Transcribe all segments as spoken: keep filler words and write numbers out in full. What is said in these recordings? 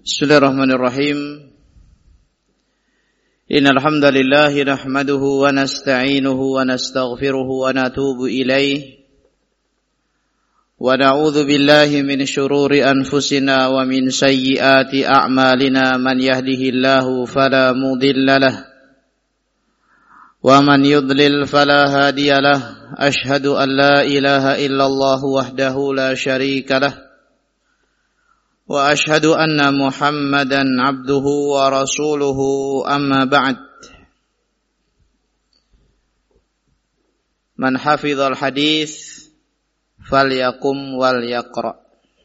Bismillahirrahmanirrahim. Innal hamdalillah nahmaduhu wa nasta'inuhu wa nastaghfiruhu wa natubu ilayh. Wa na'udzu billahi min shururi anfusina wa min sayyiati a'malina. Man yahdihillahu fala mudilla lahu wa man yudlil fala hadiya lahu. Ashhadu an la ilaha illallah wahdahu la syarika lahu wa ashhadu anna Muhammadan abduhu wa rasuluhu, amma ba'd. Man hafizal hadis falyakum wal yaqra.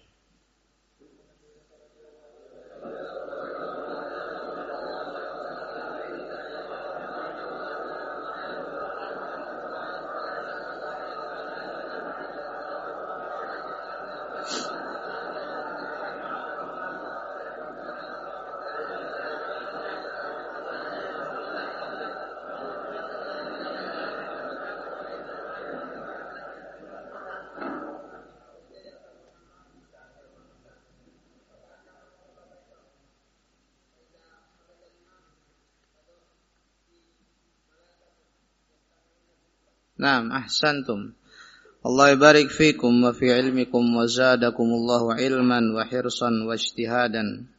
Naam, ahsantum. Allah barik fikum wa fi ilmikum wa zadakumullahu ilman wa hirsan wa ijtihadan.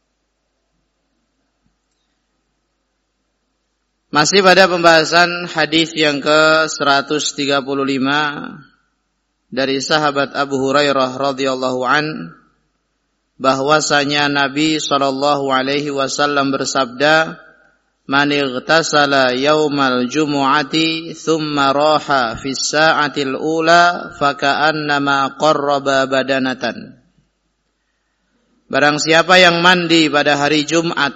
Masih pada pembahasan hadis yang ke seratus tiga puluh lima dari sahabat Abu Hurairah radhiyallahu an, bahwasanya Nabi sallallahu alaihi wasallam bersabda, man ightasala yaumal jumu'ati thumma raha fi sa'atil ula faka'annama qarraba badanatan. Barang siapa yang mandi pada hari Jumat,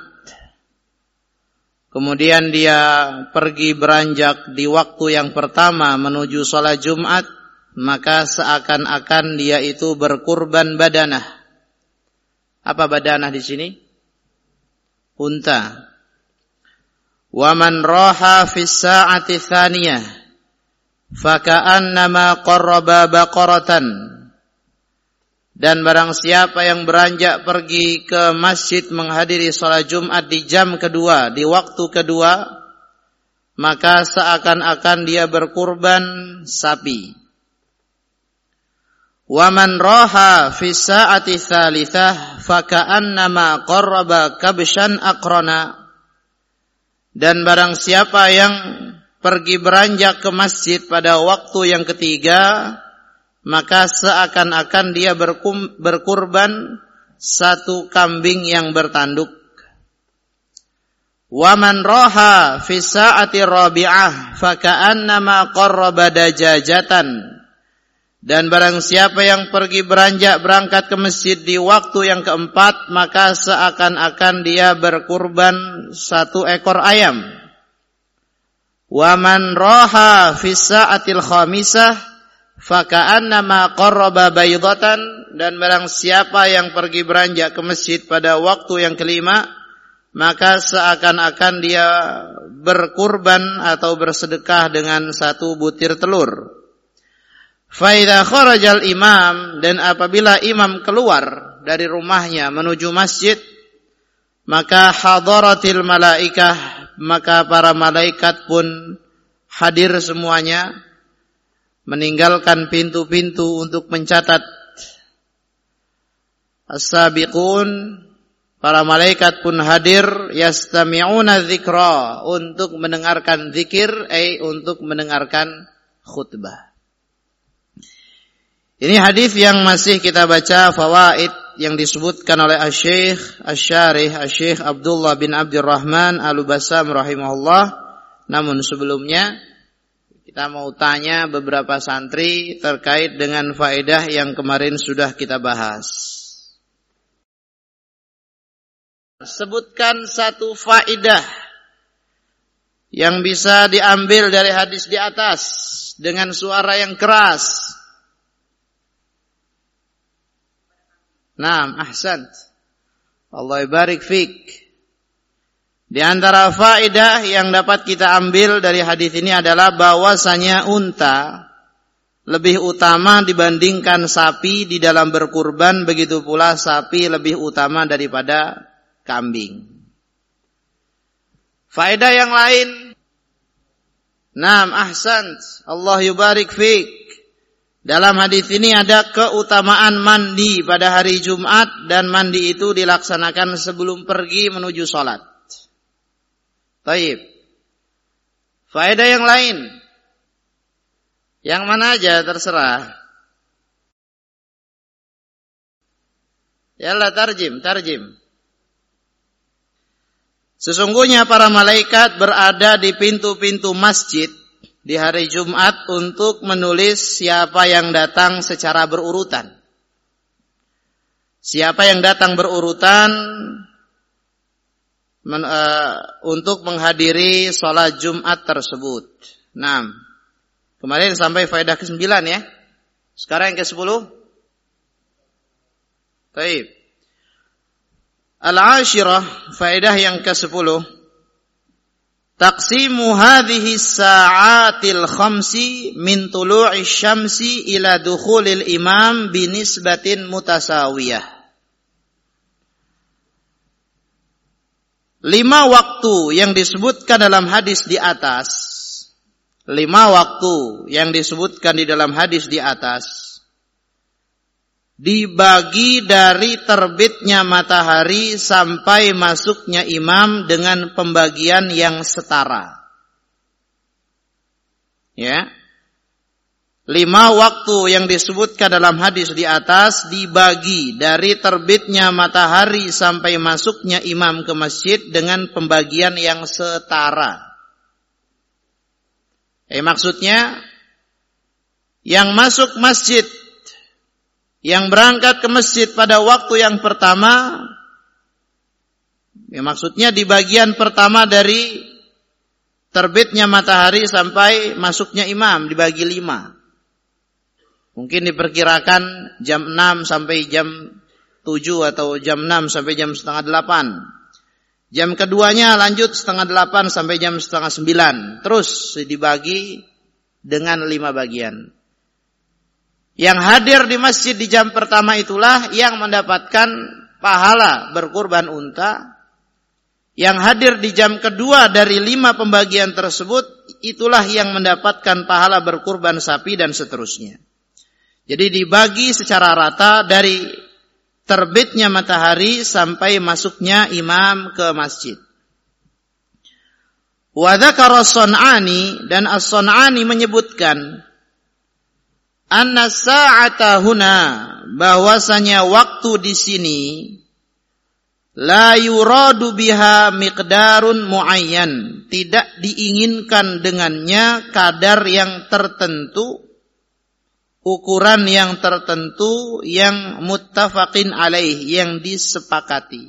kemudian dia pergi beranjak di waktu yang pertama menuju salat Jumat, maka seakan-akan dia itu berkurban badanah. Apa badanah di sini? Unta. Wa man raha fi sa'ati tsaniyah faka'annama qarraba baqaratan. Dan barang siapa yang beranjak pergi ke masjid menghadiri salat Jumat di jam kedua, di waktu kedua, maka seakan-akan dia berkurban sapi. Wa man raha fi sa'ati tsalitsah faka'annama qarraba kabshan aqrana. Dan barang siapa yang pergi beranjak ke masjid pada waktu yang ketiga, maka seakan-akan dia berkum, berkurban satu kambing yang bertanduk. Wa man raha fi sa'ati rabi'ah faka'annama qarraba dajajatan. Dan barang siapa yang pergi beranjak berangkat ke masjid di waktu yang keempat, maka seakan-akan dia berkurban satu ekor ayam. Wa man raha fi sa'atil khamisah faka'annama qarraba baydatan. Dan barang siapa yang pergi beranjak ke masjid pada waktu yang kelima, maka seakan-akan dia berkurban atau bersedekah dengan satu butir telur. Faidha kharajal imam, dan apabila imam keluar dari rumahnya menuju masjid, maka hadaratil malaikah, maka para malaikat pun hadir semuanya, meninggalkan pintu-pintu untuk mencatat. As-sabiqun, para malaikat pun hadir, yastami'una dzikra, untuk mendengarkan zikir, ay untuk mendengarkan khutbah. Ini hadis yang masih kita baca fawaid yang disebutkan oleh Asy-Syaikh Asy-Syarih Asy-Syaikh Abdullah bin Abdurrahman Al-Bassam rahimahullah. Namun sebelumnya kita mau tanya beberapa santri terkait dengan faedah yang kemarin sudah kita bahas. Sebutkan satu faedah yang bisa diambil dari hadis di atas dengan suara yang keras. Naam, ahsant. Allah barik fik. Di antara faedah yang dapat kita ambil dari hadis ini adalah bahwasanya unta lebih utama dibandingkan sapi di dalam berkurban, begitu pula sapi lebih utama daripada kambing. Faedah yang lain, Naam ahsant, Allah yubarik fik. Dalam hadis ini ada keutamaan mandi pada hari Jumat, dan mandi itu dilaksanakan sebelum pergi menuju sholat. Taib. Faedah yang lain, yang mana aja terserah. Yalla tarjim, tarjim. Sesungguhnya para malaikat berada di pintu-pintu masjid di hari Jumat untuk menulis siapa yang datang secara berurutan. Siapa yang datang berurutan men, uh, untuk menghadiri sholat Jumat tersebut. Nah, kemarin sampai faedah ke sembilan ya. Sekarang yang ke sepuluh. Baik. Al-ashirah, faedah yang ke sepuluh. Taqsimu hadhihi sa'atil khamsi min tulu'i syamsi ila dukhulil imam binisbatin mutasawiyah. Lima waktu yang disebutkan dalam hadis di atas, lima waktu yang disebutkan di dalam hadis di atas dibagi dari terbitnya matahari sampai masuknya imam dengan pembagian yang setara. Ya. Lima waktu yang disebutkan dalam hadis di atas dibagi dari terbitnya matahari sampai masuknya imam ke masjid dengan pembagian yang setara. Eh maksudnya yang masuk masjid, yang berangkat ke masjid pada waktu yang pertama, ya maksudnya di bagian pertama dari terbitnya matahari sampai masuknya imam dibagi lima. Mungkin diperkirakan jam enam sampai jam tujuh atau jam enam sampai jam setengah delapan. Jam keduanya lanjut setengah delapan sampai jam setengah sembilan. Terus dibagi dengan lima bagian. Yang hadir di masjid di jam pertama itulah yang mendapatkan pahala berkurban unta. Yang hadir di jam kedua dari lima pembagian tersebut, itulah yang mendapatkan pahala berkurban sapi dan seterusnya. Jadi dibagi secara rata dari terbitnya matahari sampai masuknya imam ke masjid. Wa dzakara as-Sun'ani, dan as-Sun'ani menyebutkan anna sa'ata huna, bahwasanya waktu di sini la yuradu biha miqdarun muayyan, tidak diinginkan dengannya kadar yang tertentu, ukuran yang tertentu yang muttafaqin alaih, yang disepakati.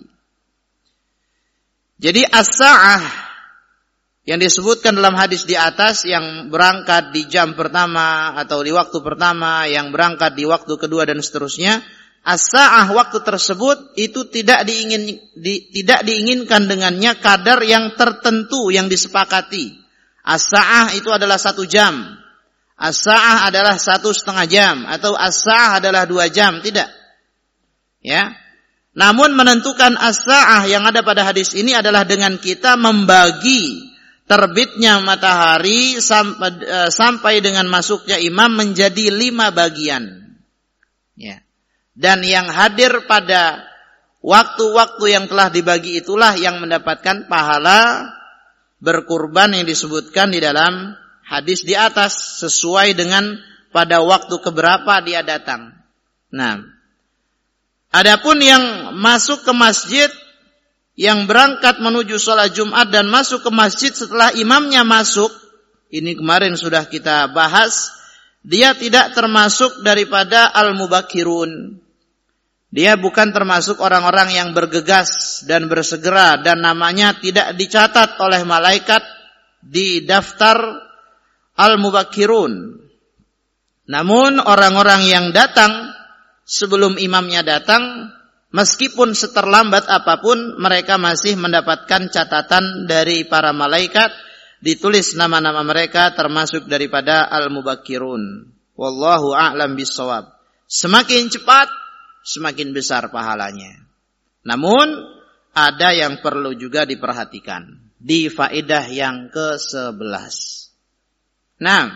Jadi as-sa'ah yang disebutkan dalam hadis di atas, yang berangkat di jam pertama atau di waktu pertama, yang berangkat di waktu kedua dan seterusnya, as-sa'ah waktu tersebut itu tidak diingin di, tidak diinginkan dengannya kadar yang tertentu yang disepakati. As-sa'ah itu adalah satu jam, as-sa'ah adalah satu setengah jam, atau as-sa'ah adalah dua jam, tidak. Ya. Namun menentukan as-sa'ah yang ada pada hadis ini adalah dengan kita membagi terbitnya matahari sampai, uh, sampai dengan masuknya imam menjadi lima bagian. Ya. Dan yang hadir pada waktu-waktu yang telah dibagi itulah yang mendapatkan pahala berkurban yang disebutkan di dalam hadis di atas, sesuai dengan pada waktu keberapa dia datang. Nah, adapun yang masuk ke masjid, yang berangkat menuju sholat Jumat dan masuk ke masjid setelah imamnya masuk, ini kemarin sudah kita bahas, dia tidak termasuk daripada al-mubakkirun. Dia bukan termasuk orang-orang yang bergegas dan bersegera, dan namanya tidak dicatat oleh malaikat di daftar al-mubakkirun. Namun orang-orang yang datang sebelum imamnya datang, meskipun seterlambat apapun, mereka masih mendapatkan catatan dari para malaikat, ditulis nama-nama mereka termasuk daripada al-mubakkirun. Wallahu a'lam bissawab. Semakin cepat, semakin besar pahalanya. Namun, ada yang perlu juga diperhatikan. Di faedah yang ke sebelas. Nah,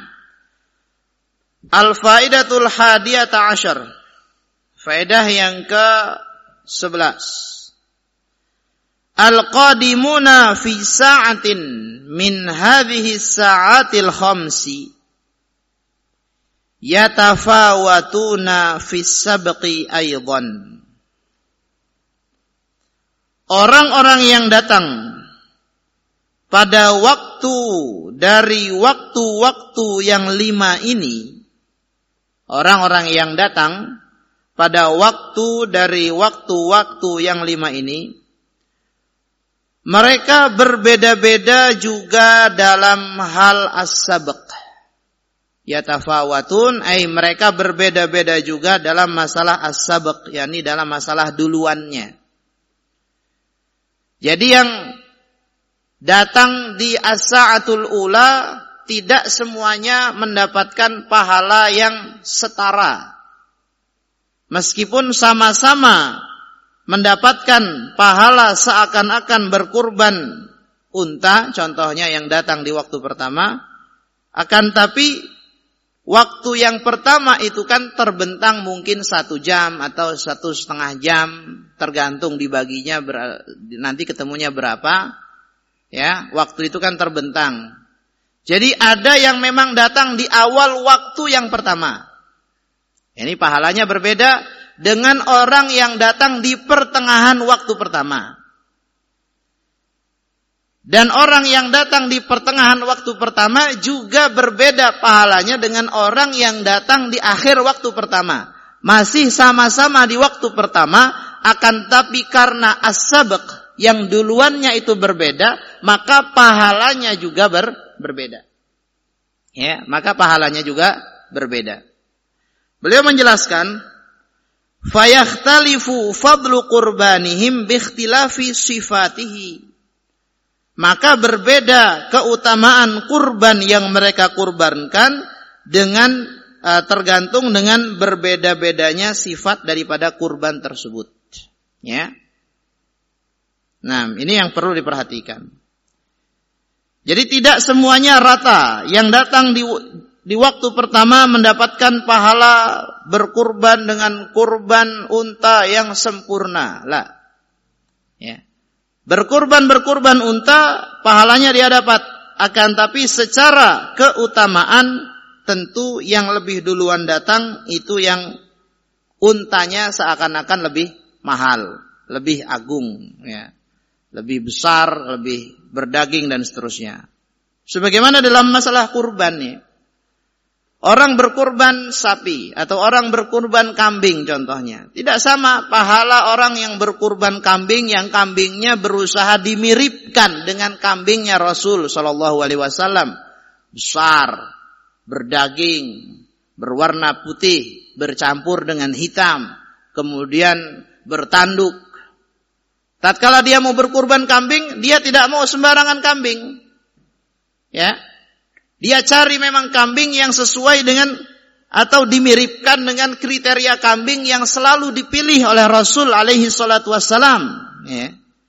al-faidatul hadiyata asyar. Faedah yang ke sebelas. Al-qadimuna fi sa'atin min hadhihi sa'atil khamsi yatafawatuna fi sabqi aydan. Orang-orang yang datang pada waktu dari waktu-waktu yang lima ini, orang-orang yang datang pada waktu dari waktu-waktu yang lima ini, mereka berbeda-beda juga dalam hal as-sabq. Yatafawatun, ay mereka berbeda-beda juga dalam masalah as-sabq, yakni dalam masalah duluannya. Jadi yang datang di as-sa'atul ula tidak semuanya mendapatkan pahala yang setara. Meskipun sama-sama mendapatkan pahala seakan-akan berkurban unta, contohnya yang datang di waktu pertama, akan tapi waktu yang pertama itu kan terbentang mungkin satu jam atau satu setengah jam, tergantung dibaginya ber, nanti ketemunya berapa, ya waktu itu kan terbentang. Jadi ada yang memang datang di awal waktu yang pertama, ini pahalanya berbeda dengan orang yang datang di pertengahan waktu pertama. Dan orang yang datang di pertengahan waktu pertama juga berbeda pahalanya dengan orang yang datang di akhir waktu pertama. Masih sama-sama di waktu pertama, akan tapi karena as-sabq yang duluannya itu berbeda, maka pahalanya juga ber, berbeda. Ya, maka pahalanya juga berbeda. Beliau menjelaskan, fayakhtalifu fadlu qurbanihim biikhtilafi sifatihi. Maka berbeda keutamaan kurban yang mereka kurbankan dengan uh, tergantung dengan berbeda-bedanya sifat daripada kurban tersebut. Ya. Nah, ini yang perlu diperhatikan. Jadi tidak semuanya rata. Yang datang di di waktu pertama mendapatkan pahala berkurban dengan kurban unta yang sempurna. Lah. Ya. Berkurban-berkurban unta, pahalanya dia dapat. Akan tapi secara keutamaan, tentu yang lebih duluan datang, itu yang untanya seakan-akan lebih mahal, lebih agung, ya, lebih besar, lebih berdaging, dan seterusnya. Sebagaimana dalam masalah kurban nih. Orang berkurban sapi atau orang berkurban kambing contohnya. Tidak sama pahala orang yang berkurban kambing yang kambingnya berusaha dimiripkan dengan kambingnya Rasul sallallahu alaihi wasallam. Besar, berdaging, berwarna putih, bercampur dengan hitam, kemudian bertanduk. Tatkala dia mau berkurban kambing, dia tidak mau sembarangan kambing. Ya. Dia cari memang kambing yang sesuai dengan atau dimiripkan dengan kriteria kambing yang selalu dipilih oleh Rasul alaihi salatu wassalam. Ya.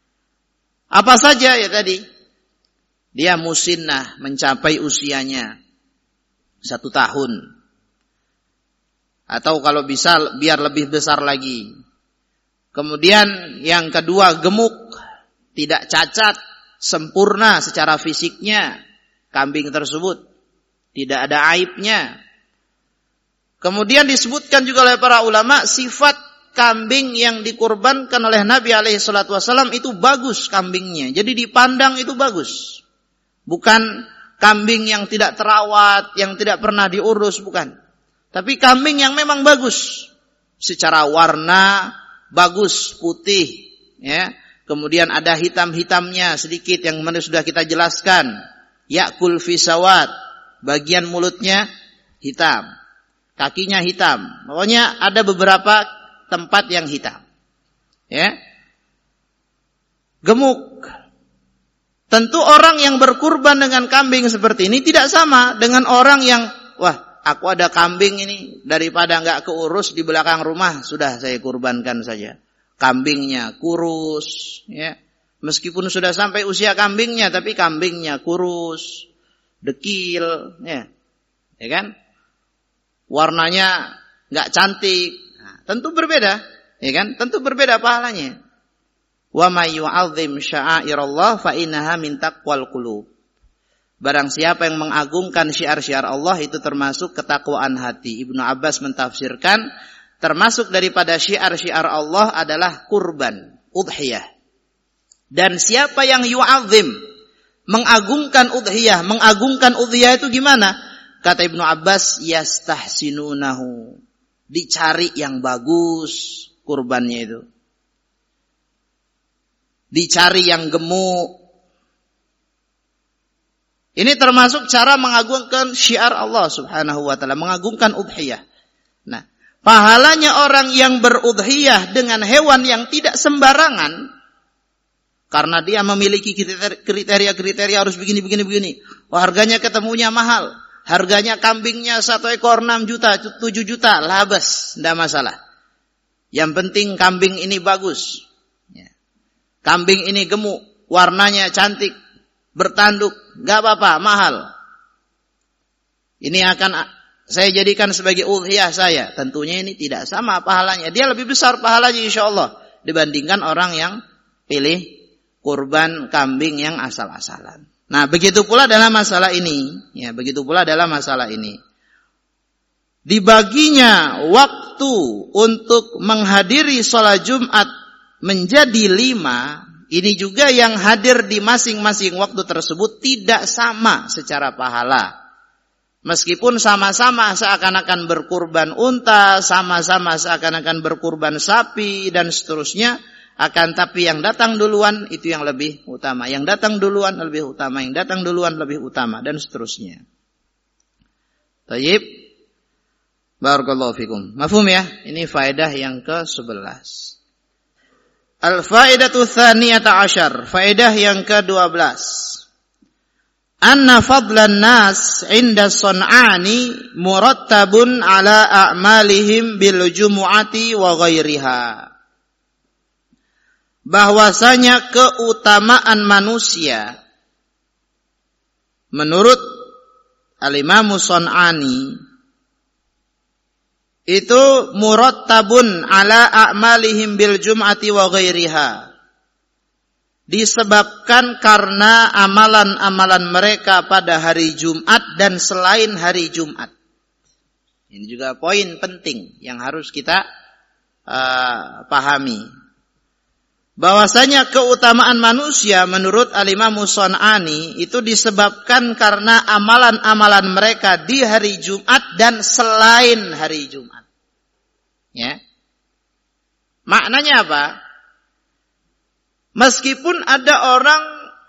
Apa saja ya tadi? Dia musinnah, mencapai usianya satu tahun. Atau kalau bisa biar lebih besar lagi. Kemudian yang kedua gemuk, tidak cacat, sempurna secara fisiknya. Kambing tersebut tidak ada aibnya. Kemudian disebutkan juga oleh para ulama, sifat kambing yang dikurbankan oleh Nabi alaihi salatu wasallam itu bagus kambingnya. Jadi dipandang itu bagus. Bukan kambing yang tidak terawat, yang tidak pernah diurus, bukan. Tapi kambing yang memang bagus. Secara warna bagus, putih, ya. Kemudian ada hitam-hitamnya sedikit yang mana sudah kita jelaskan. Ya'kul fi sawat, bagian mulutnya hitam, kakinya hitam. Pokoknya ada beberapa tempat yang hitam. Ya. Gemuk. Tentu orang yang berkurban dengan kambing seperti ini tidak sama dengan orang yang wah, aku ada kambing ini, daripada enggak keurus di belakang rumah, sudah saya kurbankan saja. Kambingnya kurus, ya. Meskipun sudah sampai usia kambingnya, tapi kambingnya kurus, dekil, ya, ya kan? Warnanya enggak cantik, nah, tentu berbeda, ya kan? Tentu berbeda pahalanya. Wa may yu'azzim sya'airallah fa innaha min taqwal qulub. Barang siapa yang mengagungkan syiar-syiar Allah itu termasuk ketakwaan hati. Ibnu Abbas mentafsirkan termasuk daripada syiar-syiar Allah adalah kurban, udhiyah. Dan siapa yang yu'azzim, mengagungkan udhiyah, mengagungkan udhiyah itu gimana? Kata Ibnu Abbas, yastahsinunahu. Dicari yang bagus kurbannya itu. Dicari yang gemuk. Ini termasuk cara mengagungkan syiar Allah subhanahu wa ta'ala. Mengagungkan udhiyah. Nah, pahalanya orang yang berudhiyah dengan hewan yang tidak sembarangan. Karena dia memiliki kriteria-kriteria harus begini, begini, begini. Oh, harganya ketemunya mahal. Harganya kambingnya satu ekor enam juta, tujuh juta. Labas, tidak masalah. Yang penting kambing ini bagus. Kambing ini gemuk, warnanya cantik, bertanduk, gak apa-apa, mahal. Ini akan saya jadikan sebagai udhiyah saya. Tentunya ini tidak sama pahalanya. Dia lebih besar pahalanya insyaAllah dibandingkan orang yang pilih kurban kambing yang asal-asalan. Nah, begitu pula dalam masalah ini. Ya, begitu pula dalam masalah ini. Dibaginya waktu untuk menghadiri sholat Jumat menjadi lima, ini juga yang hadir di masing-masing waktu tersebut tidak sama secara pahala. Meskipun sama-sama seakan-akan berkurban unta, sama-sama seakan-akan berkurban sapi, dan seterusnya, akan tapi yang datang duluan itu yang lebih utama. Yang datang duluan lebih utama, yang datang duluan lebih utama, dan seterusnya. Tayyib. Barakallahu fikum. Mafhum ya? Ini faedah yang ke sebelas. Al-faidatu tsaniyata asyar, faedah yang ke-dua belas. Anna fadlan nas 'inda sun'ani murattabun ala a'malihim bil jumu'ati wa ghairiha. Bahwasanya keutamaan manusia menurut Al-Imam Sun'ani itu murattabun ala a'malihim bil jum'ati wa ghairiha. Disebabkan karena amalan-amalan mereka pada hari Jumat dan selain hari Jumat. Ini juga poin penting yang harus kita uh, pahami. Bahwasanya keutamaan manusia menurut Al-Imam Sun'ani itu disebabkan karena amalan-amalan mereka di hari Jumat dan selain hari Jumat. Ya. Maknanya apa? Meskipun ada orang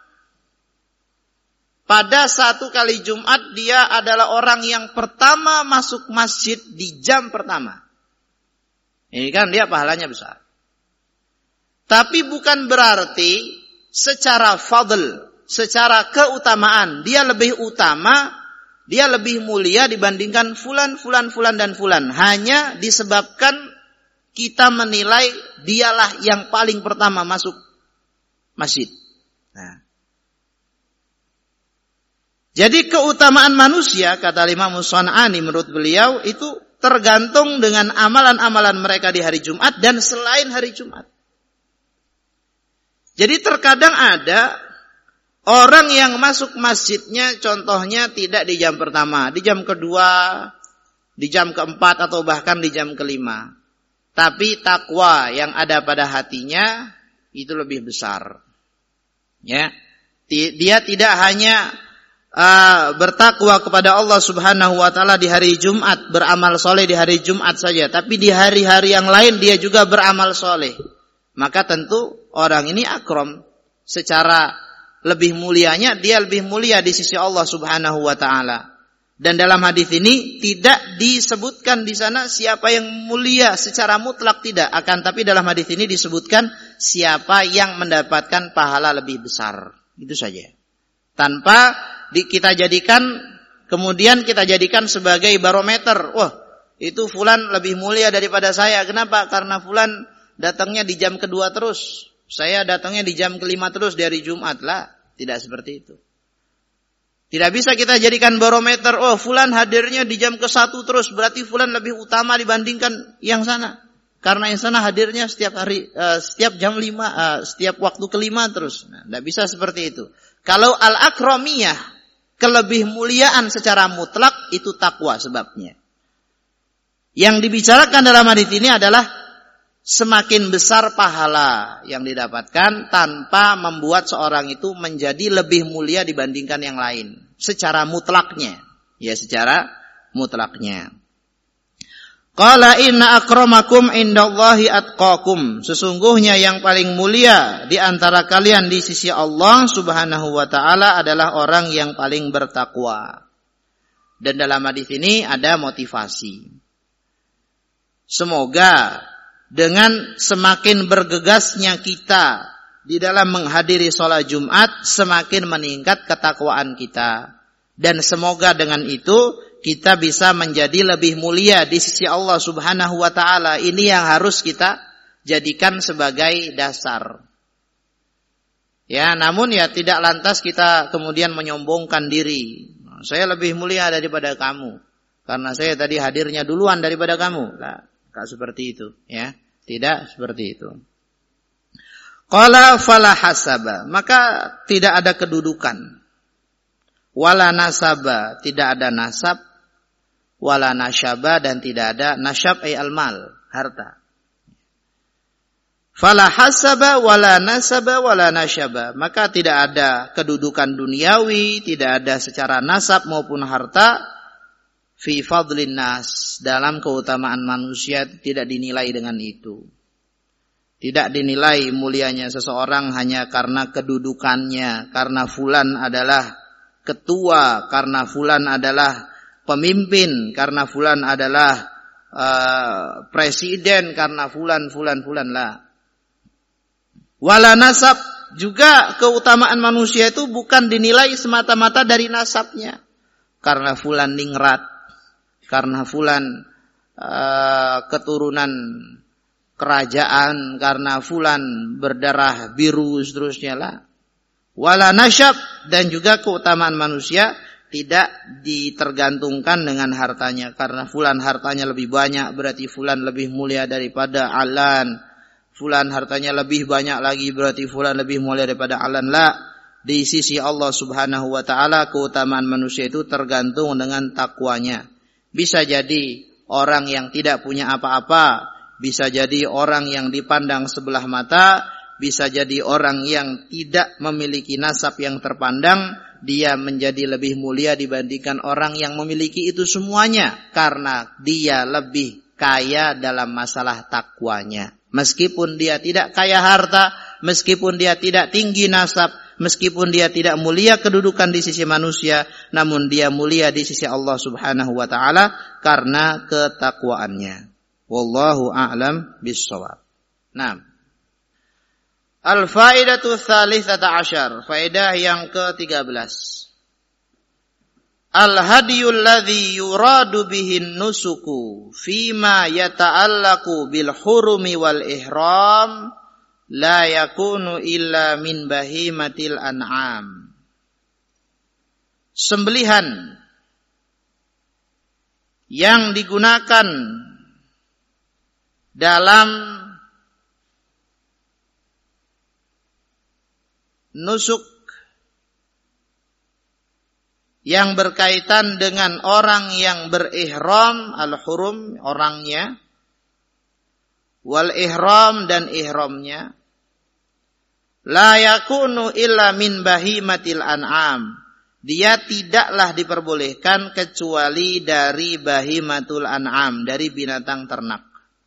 pada satu kali Jumat dia adalah orang yang pertama masuk masjid di jam pertama. Ini kan dia pahalanya besar. Tapi bukan berarti secara fadl, secara keutamaan, dia lebih utama, dia lebih mulia dibandingkan fulan, fulan, fulan, dan fulan. Hanya disebabkan kita menilai dialah yang paling pertama masuk masjid. Nah. Jadi keutamaan manusia, kata Imam Sun'ani menurut beliau, itu tergantung dengan amalan-amalan mereka di hari Jumat dan selain hari Jumat. Jadi terkadang ada orang yang masuk masjidnya contohnya tidak di jam pertama, di jam kedua, di jam keempat atau bahkan di jam kelima. Tapi takwa yang ada pada hatinya itu lebih besar. Ya. Dia tidak hanya uh, bertakwa kepada Allah Subhanahu wa taala di hari Jumat, beramal soleh di hari Jumat saja, tapi di hari-hari yang lain dia juga beramal soleh. Maka tentu orang ini akram, secara lebih mulianya dia lebih mulia di sisi Allah Subhanahu wa taala. Dan dalam hadis ini tidak disebutkan di sana siapa yang mulia secara mutlak, tidak, akan tapi dalam hadis ini disebutkan siapa yang mendapatkan pahala lebih besar. Itu saja. Tanpa di, kita jadikan kemudian kita jadikan sebagai barometer. Wah, itu fulan lebih mulia daripada saya. Kenapa? Karena fulan datangnya di jam kedua terus. Saya datangnya di jam kelima terus dari Jumat. Lah, tidak seperti itu. Tidak bisa kita jadikan barometer. Oh, fulan hadirnya di jam ke satu terus. Berarti fulan lebih utama dibandingkan yang sana. Karena yang sana hadirnya setiap hari, uh, setiap jam lima, uh, setiap waktu kelima terus. Nah, tidak bisa seperti itu. Kalau al-akramiyah, kelebih muliaan secara mutlak, itu takwa sebabnya. Yang dibicarakan dalam hadis ini adalah semakin besar pahala yang didapatkan tanpa membuat seorang itu menjadi lebih mulia dibandingkan yang lain. Secara mutlaknya. Ya, secara mutlaknya. Qala inna akramakum indallahi atqakum. Sesungguhnya yang paling mulia di antara kalian di sisi Allah Subhanahu wa taala adalah orang yang paling bertakwa. Dan dalam hadis ini ada motivasi. Semoga dengan semakin bergegasnya kita di dalam menghadiri sholat Jumat, semakin meningkat ketakwaan kita. Dan semoga dengan itu kita bisa menjadi lebih mulia di sisi Allah Subhanahu wa taala. Ini yang harus kita jadikan sebagai dasar. Ya, namun ya tidak lantas kita kemudian menyombongkan diri. Saya lebih mulia daripada kamu karena saya tadi hadirnya duluan daripada kamu. Nah, enggak seperti itu, ya. Tidak seperti itu. Qala fala hasaba, maka tidak ada kedudukan. Wala nasaba, tidak ada nasab. Wala nasyaba, dan tidak ada nasyab ay al-mal, harta. Fala hasaba wala nasaba wala nasyaba, maka tidak ada kedudukan duniawi, tidak ada secara nasab maupun harta. Fi fadlin nas, dalam keutamaan manusia tidak dinilai dengan itu. Tidak dinilai mulianya seseorang hanya karena kedudukannya, karena fulan adalah ketua, karena fulan adalah pemimpin, karena fulan adalah uh, presiden, karena fulan fulan fulan lah. Wala nasab, juga keutamaan manusia itu bukan dinilai semata-mata dari nasabnya. Karena fulan ningrat, karena fulan uh, keturunan kerajaan, karena fulan berdarah biru, seterusnya lah. Wala nasyab, dan juga keutamaan manusia tidak ditergantungkan dengan hartanya. Karena fulan hartanya lebih banyak, berarti fulan lebih mulia daripada alan. Fulan hartanya lebih banyak lagi, berarti fulan lebih mulia daripada alan. La, di sisi Allah Subhanahu wa taala keutamaan manusia itu tergantung dengan takwanya. Bisa jadi orang yang tidak punya apa-apa, bisa jadi orang yang dipandang sebelah mata, bisa jadi orang yang tidak memiliki nasab yang terpandang, dia menjadi lebih mulia dibandingkan orang yang memiliki itu semuanya, karena dia lebih kaya dalam masalah takwanya. Meskipun dia tidak kaya harta, meskipun dia tidak tinggi nasab, meskipun dia tidak mulia kedudukan di sisi manusia, namun dia mulia di sisi Allah Subhanahu wa taala karena ketakwaannya. Wallahu a'lam bis-shawab. Naam. Al-faidatu tsalitsata asyar, faedah yang ketiga belas. Al-hadiyul ladzi yuradu bihin nusuku fima yata'allaqu bil hurumi wal ihram la yakunu illa min bahimatil an'am. Sembelihan yang digunakan dalam nusuk yang berkaitan dengan orang yang berihram, al-hurum orangnya, wal ihram dan ihramnya, la yakunu illa min bahimatil an'am. Dia tidaklah diperbolehkan kecuali dari bahimatul an'am, dari binatang ternak.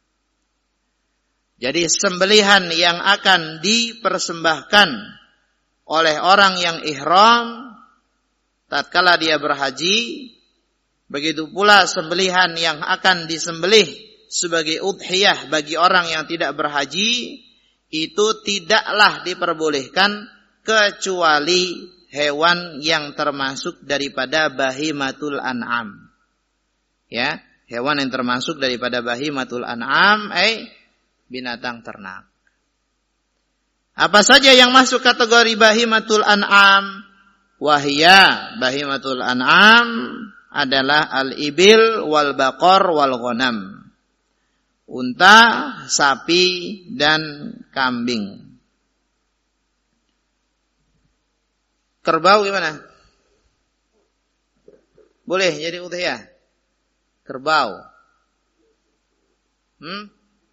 Jadi sembelihan yang akan dipersembahkan oleh orang yang ihram tatkala dia berhaji, begitu pula sembelihan yang akan disembelih sebagai udhiyah bagi orang yang tidak berhaji, itu tidaklah diperbolehkan kecuali hewan yang termasuk daripada bahimatul an'am. Ya, hewan yang termasuk daripada bahimatul an'am, ay binatang ternak. Apa saja yang masuk kategori bahimatul an'am? Wahya bahimatul an'am adalah al-ibil wal baqar wal ghanam. Unta, sapi dan kambing. Kerbau gimana? Boleh jadi udhiyah? Kerbau. Hmm?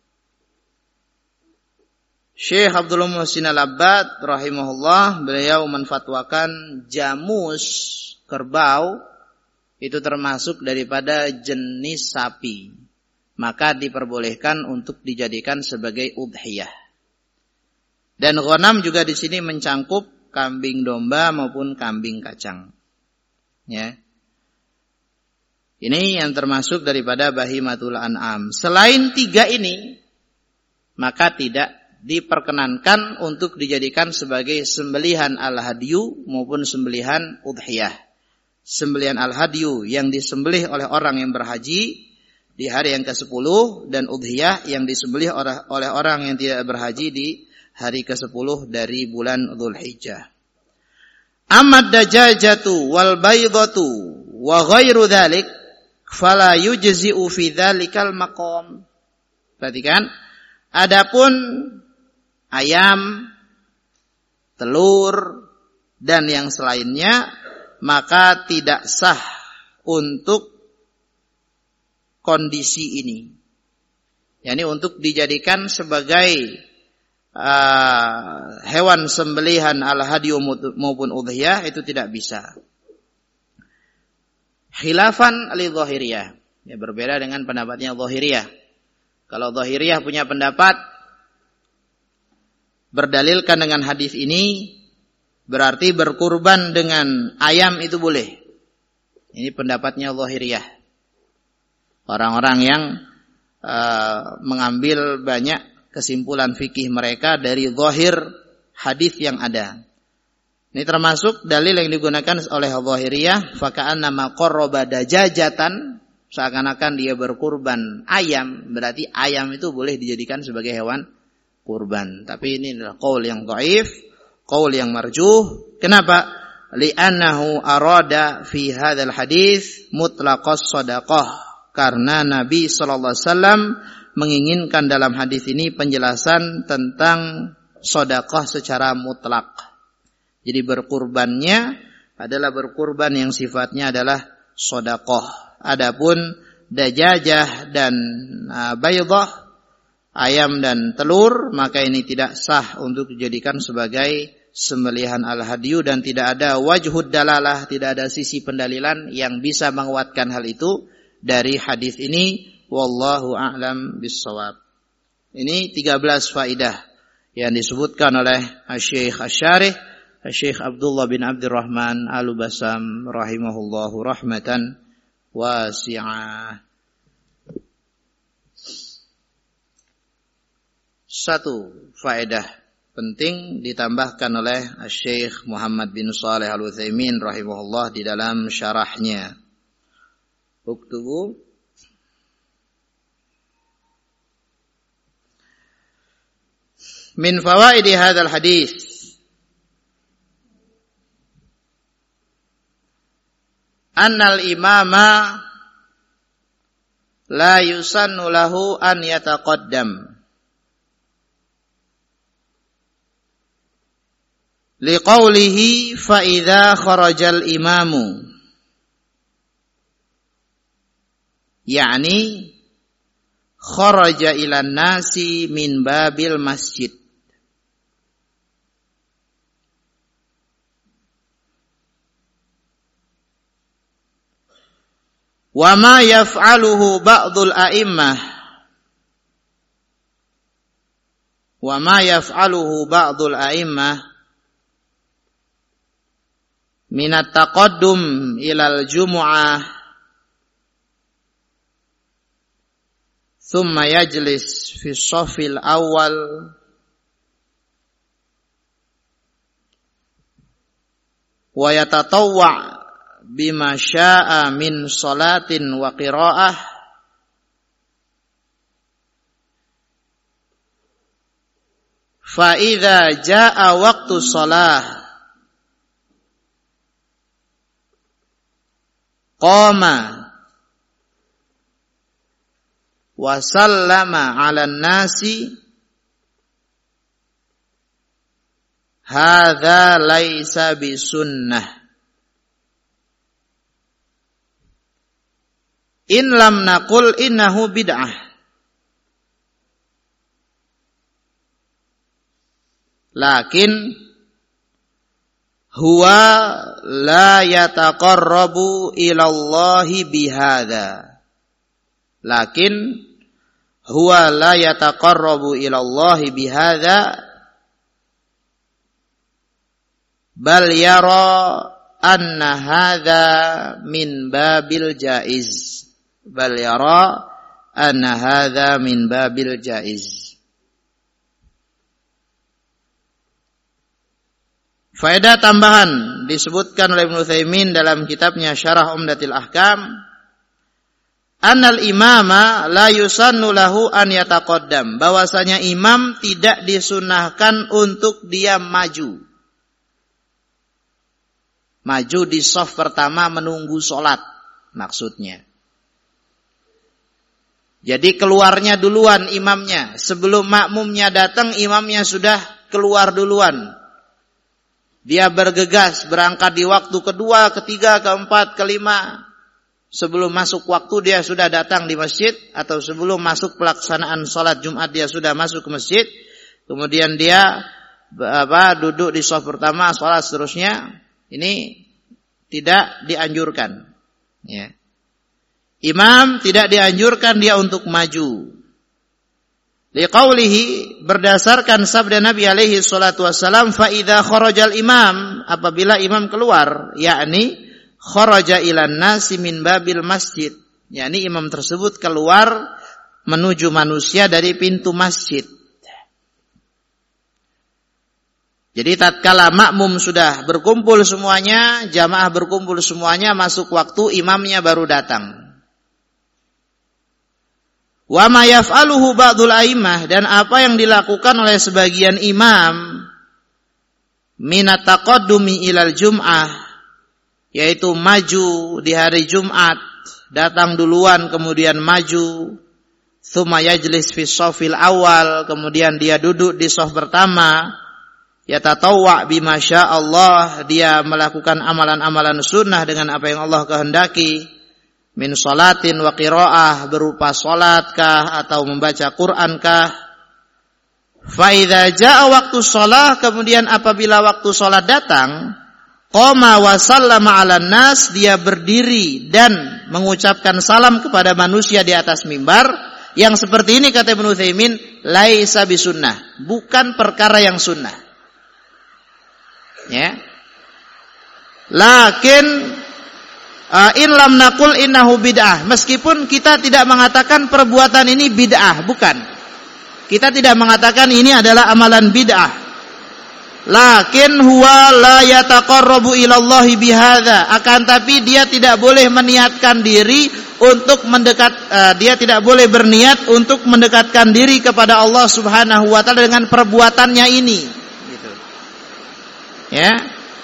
Syekh Abdul Muhsin Al-Abbad rahimahullah, beliau menfatwakan jamus kerbau itu termasuk daripada jenis sapi. Maka diperbolehkan untuk dijadikan sebagai udhiyah. Dan ghanam juga di sini mencangkup kambing domba maupun kambing kacang. Ya. Ini yang termasuk daripada bahimatul an'am. Selain tiga ini, maka tidak diperkenankan untuk dijadikan sebagai sembelihan al-hadyu maupun sembelihan udhiyah. Sembelihan al-hadyu yang disembelih oleh orang yang berhaji di hari yang kesepuluh, dan udhiyah yang disembelih oleh orang yang tidak berhaji di hari kesepuluh dari bulan Dzulhijjah. Amad dajajatu wal baydatu wa ghairu dzalik fala yujzi'u fi dzalikal maqam. Perhatikan, adapun ayam, telur dan yang selainnya maka tidak sah untuk kondisi ini. yakni untuk dijadikan sebagai uh, hewan sembelihan al-hadyu maupun udhiyah, itu tidak bisa. Khilafan li-dhahiriyah, ya, berbeda dengan pendapatnya dhahiriyah. Kalau dhahiriyah punya pendapat berdalilkan dengan hadis ini, berarti berkurban dengan ayam itu boleh. Ini pendapatnya dhahiriyah. Orang-orang yang uh, mengambil banyak kesimpulan fikih mereka dari zahir hadis yang ada. Ini termasuk dalil yang digunakan oleh dhahiriyah, faka'annama qarraba dajajatan, seakan-akan dia berkurban ayam, berarti ayam itu boleh dijadikan sebagai hewan kurban. Tapi ini adalah qaul yang dhaif, qaul yang marjuh. Kenapa? Li'annahu arada fi hadzal hadis mutlaqas shadaqah. Karena Nabi sallallahu alaihi wasallam menginginkan dalam hadis ini penjelasan tentang sedekah secara mutlak. Jadi berkurbannya adalah berkurban yang sifatnya adalah sedekah. Adapun dajajah dan uh, baydah, ayam dan telur, maka ini tidak sah untuk dijadikan sebagai sembelihan al-hadyu, dan tidak ada wajhud dalalah, tidak ada sisi pendalilan yang bisa menguatkan hal itu dari hadis ini. Wallahu a'lam bissawab. Ini tiga belas faidah yang disebutkan oleh Syekh Asy-Syarih Syekh Abdullah bin Abdurrahman Al-Basam rahimahullahu rahmatan wasi'ah. Satu faedah penting ditambahkan oleh Syekh Muhammad bin Shalih Al-Utsaimin rahimahullah di dalam syarahnya. Uktubu min fawaidi hadzal hadis annal imama la yusannu lahu an yataqaddam liqaulihi fa idza kharajal imamu, yakni kharaja ilan nasi min babil masjid. Wa ma yaf'aluhu ba'dul a'immah wa ma yaf'aluhu ba'dul a'immah minat taqaddum ilal jumu'ah thumma yajlis fi shafil awal wa yatatawwa' bima syaa min salatin wa qiraah fa idza jaa waqtu shalah qama wa sallama 'alan nasi hadza laisa bisunnah. In lam naqul innahu bid'ah, lakin huwa la yataqarrabu ila Allahi bihadza. Lakin huwa la yataqarrabu ila Allahi bihadza bal yara anna hadza min babil jaiz. Bal yara anna hadza min babil jaiz. Faedah tambahan disebutkan oleh Ibnu Utsaimin dalam kitabnya Syarah Umdatil Ahkam, annal imama la yusannu lahu an yataqaddam, bahwasanya imam tidak disunahkan untuk dia maju. Maju di shaf pertama menunggu salat maksudnya. Jadi keluarnya duluan imamnya, sebelum makmumnya datang imamnya sudah keluar duluan. Dia bergegas berangkat di waktu kedua, ketiga, keempat, kelima. Sebelum masuk waktu dia sudah datang di masjid, atau sebelum masuk pelaksanaan sholat Jumat dia sudah masuk ke masjid. Kemudian dia apa, duduk di shaf pertama, sholat seterusnya. Ini tidak dianjurkan. Ya. Imam tidak dianjurkan dia untuk maju. Liqaulihi, berdasarkan sabda Nabi alaihi salatu wassalam, fa idza kharajal imam, apabila imam keluar, yakni kharaja ilan nasi min babil masjid, yakni imam tersebut keluar menuju manusia dari pintu masjid. Jadi tatkala makmum sudah berkumpul semuanya, jamaah berkumpul semuanya, masuk waktu, imamnya baru datang. Wa ma yaf'aluhu ba'dul a'immah, dan apa yang dilakukan oleh sebagian imam minat taqaddumi ilal jum'ah, yaitu maju di hari Jumat, datang duluan kemudian maju, tsumma yajlis fi shafil awal, kemudian dia duduk di shaf pertama, yatatawwa bima syaa Allah, dia melakukan amalan-amalan sunnah dengan apa yang Allah kehendaki, min salatin wa qiraah, berupa salatkah atau membaca Qur'ankah. Fa idza jaa waktu shalah, kemudian apabila waktu salat datang, qama wa sallama 'alan nas, dia berdiri dan mengucapkan salam kepada manusia di atas mimbar. Yang seperti ini kata Ibnu Utsaimin, laisa bisunnah, bukan perkara yang sunnah. Ya. Lakin Uh, in lam naqul innahu bid'ah, meskipun kita tidak mengatakan perbuatan ini bid'ah, bukan. Kita tidak mengatakan ini adalah amalan bid'ah. Lakin huwa la yataqarrabu ila Allah bihadza, akan tapi dia tidak boleh meniatkan diri untuk mendekat uh, dia tidak boleh berniat untuk mendekatkan diri kepada Allah Subhanahu wa taala dengan perbuatannya ini, gitu. Ya.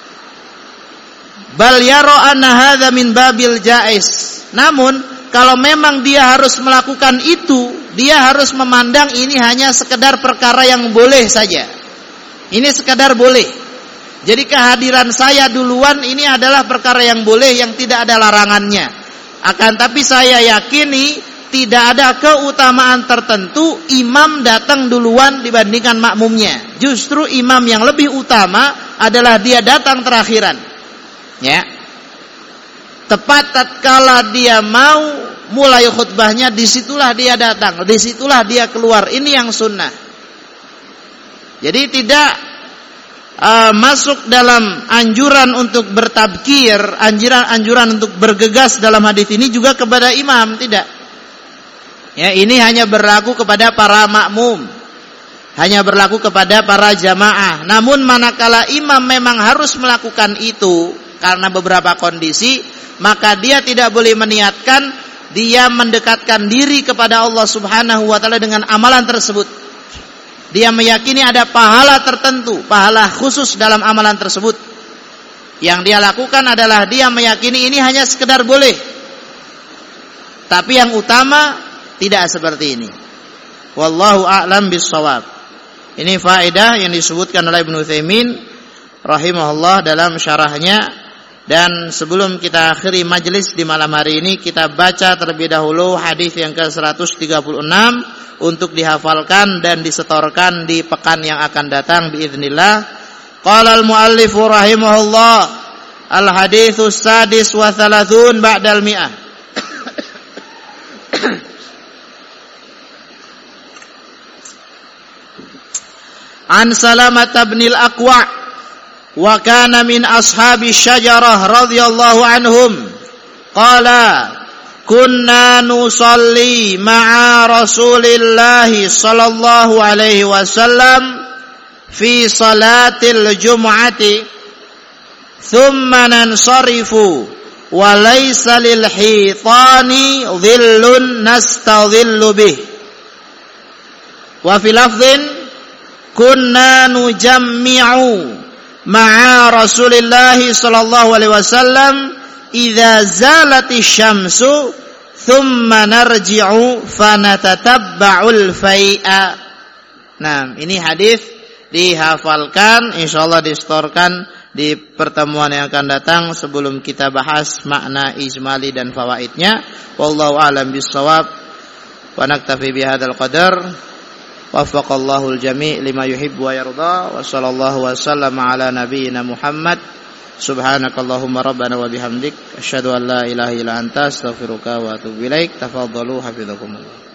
Bal yara anna hadza min babil jaiz. Namun kalau memang dia harus melakukan itu, dia harus memandang ini hanya sekedar perkara yang boleh saja. Ini sekedar boleh. Jadi kehadiran saya duluan ini adalah perkara yang boleh, yang tidak ada larangannya. Akan tapi saya yakini tidak ada keutamaan tertentu imam datang duluan dibandingkan makmumnya. Justru imam yang lebih utama adalah dia datang terakhiran. Ya, tepat tatkala dia mau mulai khutbahnya, disitulah dia datang, disitulah dia keluar. Ini yang sunnah. Jadi tidak uh, masuk dalam anjuran untuk bertabkir, anjuran anjuran untuk bergegas dalam hadis ini juga kepada imam, tidak. Ya, ini hanya berlaku kepada para makmum, hanya berlaku kepada para jamaah. Namun manakala imam memang harus melakukan itu, karena beberapa kondisi, maka dia tidak boleh meniatkan dia mendekatkan diri kepada Allah Subhanahu wa taala dengan amalan tersebut. Dia meyakini ada pahala tertentu, pahala khusus dalam amalan tersebut. Yang dia lakukan adalah dia meyakini ini hanya sekedar boleh. Tapi yang utama tidak seperti ini. Wallahu a'lam bissawab. Ini faedah yang disebutkan oleh Ibnu Utsaimin rahimahullah dalam syarahnya. Dan sebelum kita akhiri majelis di malam hari ini, kita baca terlebih dahulu hadis yang ke seratus tiga puluh enam untuk dihafalkan dan disetorkan di pekan yang akan datang biiznillah. Qala al-muallif rahimahullah al-haditsus sadis wa thalathun ba'dal mi'ah. An Salamah bin al-Aqwa' wa kana min ashabi syajarah radhiyallahu anhum qala kunna nusalli ma'a rasulillahi sallallahu alaihi wasallam fi salatil jum'ati thumma nansarifu wa laysa lil hitani dhillun nastadhillu bih wa fi lafdhin kunna nujammi'u ma'a Rasulillahi sallallahu alaihi wasallam idza zalati syamsu thumma narji'u fanatatabba'ul fai'a. Nah, ini hadis dihafalkan, insyaallah distorkan di pertemuan yang akan datang sebelum kita bahas makna ijmali dan fawaidnya. Wallahu a'lam bissawab. Wa naktafi bihadzal qadar. Waffaqallahu al-jami' lima yuhibbu wa yarda wa sallallahu wa sallama ala nabiyyina Muhammad subhanakallahumma rabbana wa bihamdik asyhadu an la ilaha illa anta astaghfiruka wa atubu ilaik. Tafadhalu hafizakumullah.